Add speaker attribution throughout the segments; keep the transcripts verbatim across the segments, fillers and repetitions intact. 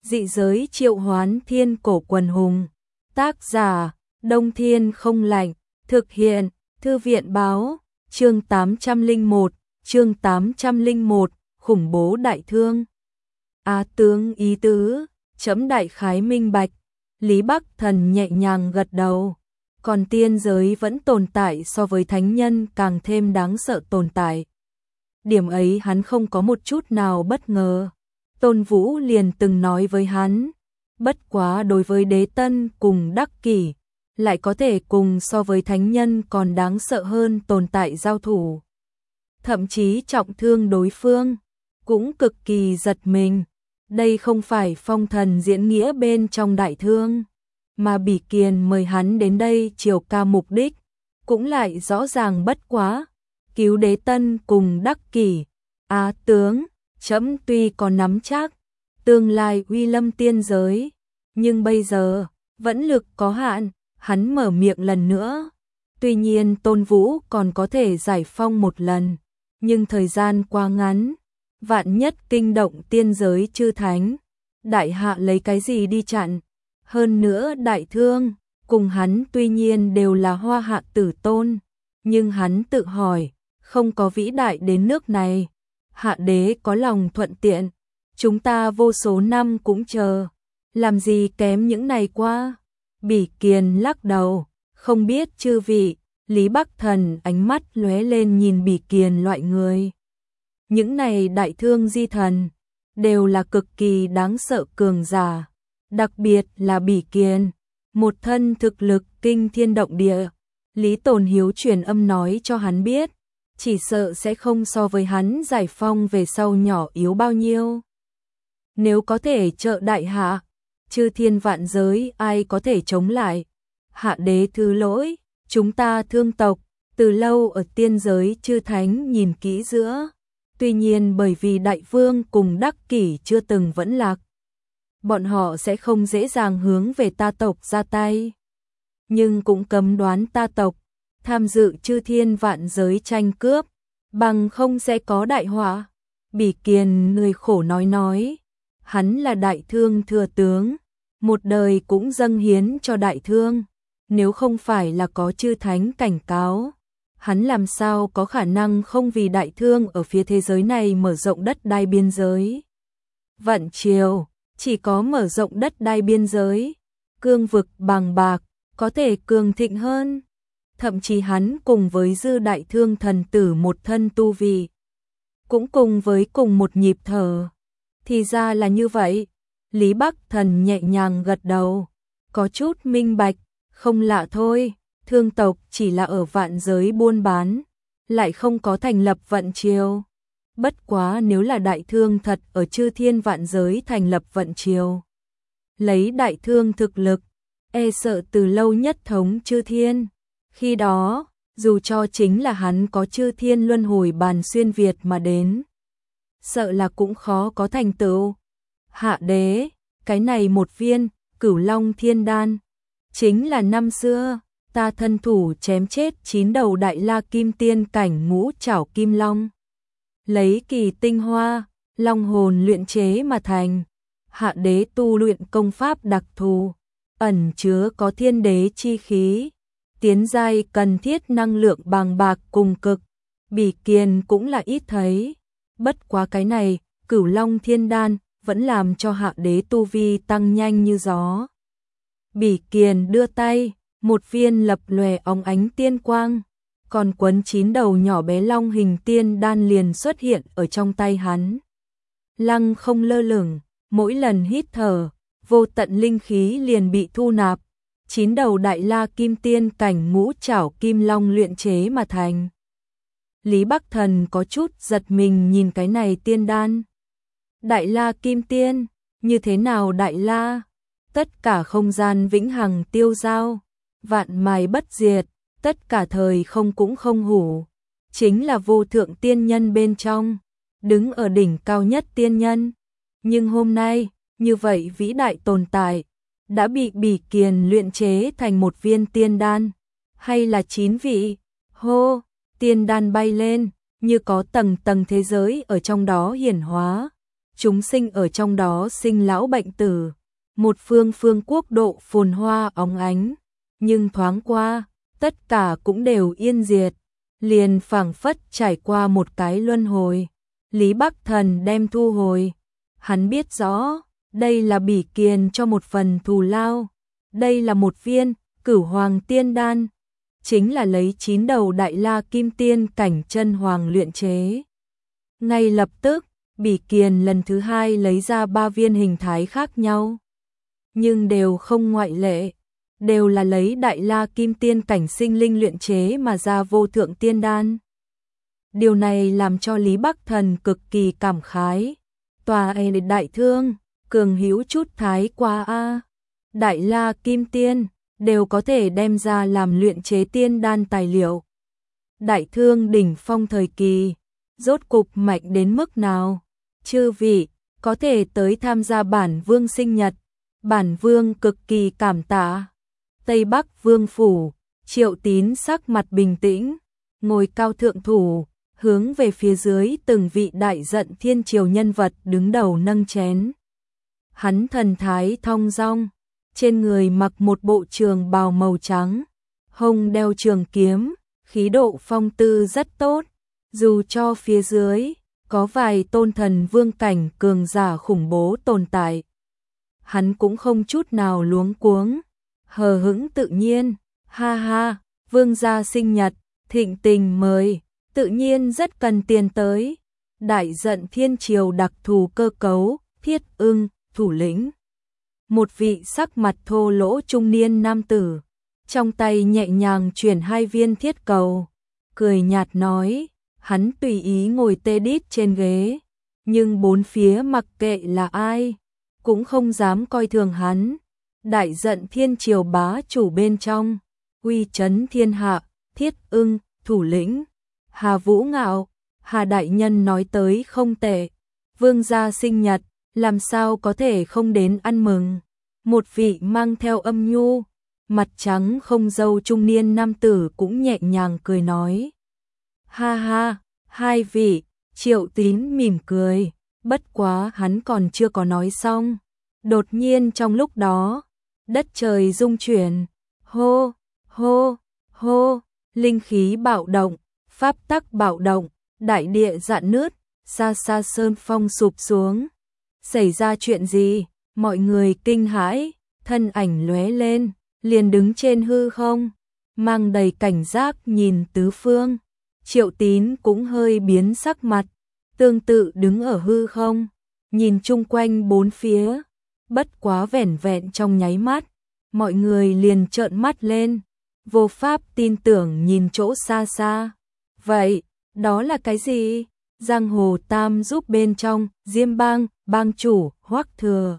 Speaker 1: Dị giới triệu hoán thiên cổ quần hùng. Tác giả, Đông Thiên không lạnh. Thực hiện, Thư viện báo. Chương tám trăm lẻ một, chương tám trăm lẻ một, khủng bố đại thương. Á tướng ý tứ, chấm đại khái minh bạch. Lý Bắc Thần nhẹ nhàng gật đầu. Còn tiên giới vẫn tồn tại so với thánh nhân càng thêm đáng sợ tồn tại. Điểm ấy hắn không có một chút nào bất ngờ. Tôn Vũ liền từng nói với hắn, bất quá đối với Đế Tân cùng Đắc Kỷ, lại có thể cùng so với thánh nhân còn đáng sợ hơn tồn tại giao thủ. Thậm chí trọng thương đối phương, cũng cực kỳ giật mình. Đây không phải phong thần diễn nghĩa bên trong đại thương, mà Bỉ Kiền mời hắn đến đây triều ca mục đích, cũng lại rõ ràng bất quá, cứu Đế Tân cùng Đắc Kỷ. Á tướng, chấm tuy có nắm chắc tương lai uy lâm tiên giới, nhưng bây giờ vẫn lực có hạn. Hắn mở miệng lần nữa. Tuy nhiên Tôn Vũ còn có thể giải phong một lần, nhưng thời gian quá ngắn, vạn nhất kinh động tiên giới chư thánh, đại hạ lấy cái gì đi chặn? Hơn nữa đại thương cùng hắn tuy nhiên đều là hoa hạ tử tôn, nhưng hắn tự hỏi, không có vĩ đại đến nước này. Hạ đế có lòng thuận tiện, chúng ta vô số năm cũng chờ, làm gì kém những này qua. Bỉ Kiền lắc đầu, không biết chư vị. Lý Bắc Thần ánh mắt lóe lên nhìn Bỉ Kiền loại người. Những này đại thương di thần, đều là cực kỳ đáng sợ cường giả. Đặc biệt là Bỉ Kiền, một thân thực lực kinh thiên động địa. Lý Tồn Hiếu truyền âm nói cho hắn biết, chỉ sợ sẽ không so với hắn giải phong về sau nhỏ yếu bao nhiêu. Nếu có thể trợ đại hạ, chư thiên vạn giới ai có thể chống lại. Hạ đế thứ lỗi, chúng ta thương tộc, từ lâu ở tiên giới chư thánh nhìn kỹ giữa. Tuy nhiên bởi vì đại vương cùng Đắc Kỷ chưa từng vẫn lạc, bọn họ sẽ không dễ dàng hướng về ta tộc ra tay. Nhưng cũng cấm đoán ta tộc tham dự chư thiên vạn giới tranh cướp, bằng không sẽ có đại họa. Bỉ Kiền người khổ nói nói, hắn là đại thương thừa tướng, một đời cũng dâng hiến cho đại thương. Nếu không phải là có chư thánh cảnh cáo, hắn làm sao có khả năng không vì đại thương ở phía thế giới này mở rộng đất đai biên giới. Vận triều, chỉ có mở rộng đất đai biên giới, cương vực bàng bạc, có thể cường thịnh hơn. Thậm chí hắn cùng với dư đại thương thần tử một thân tu vi, cũng cùng với cùng một nhịp thở. Thì ra là như vậy. Lý Bắc Thần nhẹ nhàng gật đầu, có chút minh bạch. Không lạ thôi, thương tộc chỉ là ở vạn giới buôn bán, lại không có thành lập vận triều. Bất quá nếu là đại thương thật ở chư thiên vạn giới thành lập vận triều, lấy đại thương thực lực, e sợ từ lâu nhất thống chư thiên. Khi đó, dù cho chính là hắn có chư thiên luân hồi bàn xuyên Việt mà đến, sợ là cũng khó có thành tựu. Hạ đế, cái này một viên Cửu Long Thiên Đan, chính là năm xưa ta thân thủ chém chết chín đầu đại la kim tiên cảnh ngũ trảo kim long, lấy kỳ tinh hoa, long hồn luyện chế mà thành. Hạ đế tu luyện công pháp đặc thù, ẩn chứa có thiên đế chi khí, tiến giai cần thiết năng lượng bàng bạc cùng cực. Bỉ Kiền cũng là ít thấy. Bất quá cái này, Cửu Long Thiên Đan, vẫn làm cho hạ đế tu vi tăng nhanh như gió. Bỉ Kiền đưa tay, một viên lập lòe óng ánh tiên quang, còn quấn chín đầu nhỏ bé long hình tiên đan liền xuất hiện ở trong tay hắn. Lăng không lơ lửng, mỗi lần hít thở, vô tận linh khí liền bị thu nạp, chín đầu đại la kim tiên cảnh ngũ trảo kim long luyện chế mà thành. Lý Bắc Thần có chút giật mình nhìn cái này tiên đan. Đại la kim tiên, như thế nào đại la? Tất cả không gian vĩnh hằng tiêu dao, vạn mài bất diệt, tất cả thời không cũng không hủ. Chính là vô thượng tiên nhân bên trong, đứng ở đỉnh cao nhất tiên nhân. Nhưng hôm nay, như vậy vĩ đại tồn tại, đã bị Bỉ Kiền luyện chế thành một viên tiên đan, hay là chín vị? Hô, tiên đan bay lên, như có tầng tầng thế giới ở trong đó hiển hóa. chúng sinh ở trong đó sinh lão bệnh tử, một phương phương quốc độ phồn hoa óng ánh, nhưng thoáng qua, tất cả cũng đều yên diệt, liền phảng phất trải qua một cái luân hồi. Lý Bắc Thần đem thu hồi, hắn biết rõ, đây là Bỉ Kiền cho một phần thù lao, đây là một viên Cửu Hoàng Tiên Đan, chính là lấy chín đầu Đại La Kim Tiên cảnh chân hoàng luyện chế. Ngay lập tức, Bỉ Kiền lần thứ hai lấy ra ba viên hình thái khác nhau, nhưng đều không ngoại lệ, đều là lấy Đại La Kim Tiên cảnh sinh linh luyện chế mà ra vô thượng tiên đan. Điều này làm cho Lý Bắc Thần cực kỳ cảm khái. Tòa ấy đại thương, cường hữu chút thái quá a. Đại La Kim Tiên đều có thể đem ra làm luyện chế tiên đan tài liệu. Đại thương đỉnh phong thời kỳ, rốt cục mạnh đến mức nào? Chư vị có thể tới tham gia bản vương sinh nhật, bản vương cực kỳ cảm tạ. Tây Bắc Vương phủ, Triệu Tín sắc mặt bình tĩnh, ngồi cao thượng thủ, hướng về phía dưới từng vị đại giận thiên triều nhân vật đứng đầu nâng chén. Hắn thần thái thong dong, trên người mặc một bộ trường bào màu trắng, hông đeo trường kiếm, khí độ phong tư rất tốt, dù cho phía dưới có vài tôn thần vương cảnh cường giả khủng bố tồn tại, hắn cũng không chút nào luống cuống, hờ hững tự nhiên. Ha ha, vương gia sinh nhật, thịnh tình mời, tự nhiên rất cần tiền tới. Đại giận thiên triều đặc thù cơ cấu, Thiết Ưng, thủ lĩnh. Một vị sắc mặt thô lỗ trung niên nam tử, trong tay nhẹ nhàng chuyển hai viên thiết cầu, cười nhạt nói, hắn tùy ý ngồi tê đít trên ghế, nhưng bốn phía mặc kệ là ai, cũng không dám coi thường hắn. Đại giận thiên triều bá chủ bên trong, uy chấn thiên hạ, Thiết Ưng, thủ lĩnh. Hà Vũ Ngạo, Hà đại nhân nói tới không tệ, vương gia sinh nhật, làm sao có thể không đến ăn mừng. Một vị mang theo âm nhu, mặt trắng không râu trung niên nam tử cũng nhẹ nhàng cười nói. Ha ha, hai vị, Triệu Tín mỉm cười, bất quá hắn còn chưa có nói xong. Đột nhiên trong lúc đó, đất trời rung chuyển, hô, hô, hô, linh khí bạo động, pháp tắc bạo động, đại địa rạn nứt, xa xa sơn phong sụp xuống. Xảy ra chuyện gì? Mọi người kinh hãi, thân ảnh lóe lên, liền đứng trên hư không, mang đầy cảnh giác nhìn tứ phương. Triệu Tín cũng hơi biến sắc mặt, tương tự đứng ở hư không, nhìn chung quanh bốn phía, bất quá vẻn vẹn trong nháy mắt, mọi người liền trợn mắt lên, vô pháp tin tưởng nhìn chỗ xa xa. Vậy, đó là cái gì? Giang Hồ Tam giúp bên trong, Diêm Bang, bang chủ, Hoắc Thừa.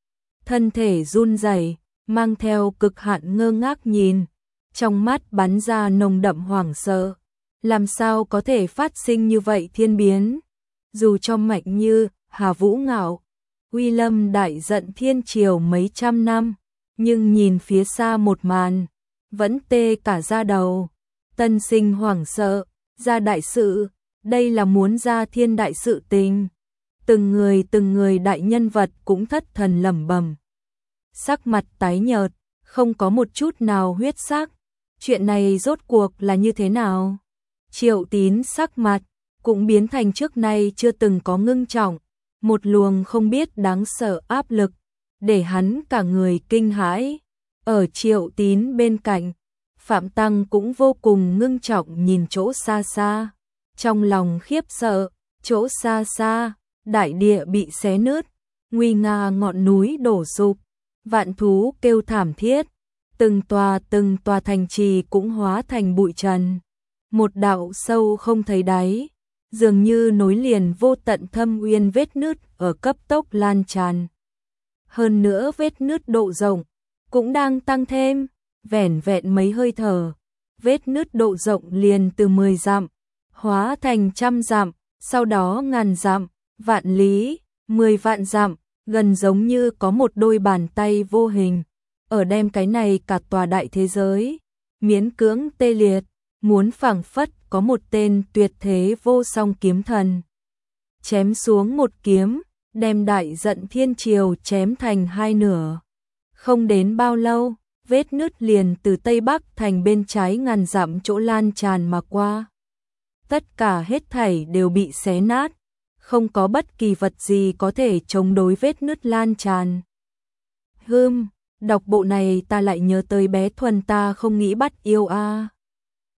Speaker 1: Thân thể run rẩy, mang theo cực hạn ngơ ngác nhìn, trong mắt bắn ra nồng đậm hoảng sợ. Làm sao có thể phát sinh như vậy thiên biến? Dù cho mạnh như Hà Vũ Ngạo, uy lâm đại giận thiên triều mấy trăm năm, nhưng nhìn phía xa một màn, vẫn tê cả da đầu. Tân sinh hoảng sợ, ra đại sự, đây là muốn ra thiên đại sự tình. Từng người từng người đại nhân vật cũng thất thần lẩm bẩm, sắc mặt tái nhợt, không có một chút nào huyết sắc. Chuyện này rốt cuộc là như thế nào? Triệu Tín sắc mặt cũng biến thành trước nay chưa từng có ngưng trọng, một luồng không biết đáng sợ áp lực, để hắn cả người kinh hãi. Ở Triệu Tín bên cạnh, Phạm Tăng cũng vô cùng ngưng trọng nhìn chỗ xa xa, trong lòng khiếp sợ. Chỗ xa xa, đại địa bị xé nứt, nguy nga ngọn núi đổ sụp, vạn thú kêu thảm thiết, từng tòa từng tòa thành trì cũng hóa thành bụi trần. Một đạo sâu không thấy đáy, dường như nối liền vô tận thâm uyên vết nứt ở cấp tốc lan tràn. Hơn nữa vết nứt độ rộng cũng đang tăng thêm, vẻn vẹn mấy hơi thở, vết nứt độ rộng liền từ mười dặm hóa thành trăm dặm, sau đó ngàn dặm, vạn lý, mười vạn dặm, gần giống như có một đôi bàn tay vô hình ở đem cái này cả tòa đại thế giới miễn cưỡng tê liệt, muốn phảng phất có một tên tuyệt thế vô song kiếm thần chém xuống một kiếm, đem đại giận thiên triều chém thành hai nửa. Không đến bao lâu, vết nứt liền từ tây bắc thành bên trái ngàn dặm chỗ lan tràn mà qua. Tất cả hết thảy đều bị xé nát, không có bất kỳ vật gì có thể chống đối vết nứt lan tràn. Hừm, đọc bộ này ta lại nhớ tới bé Thuần ta không nghĩ bắt yêu a.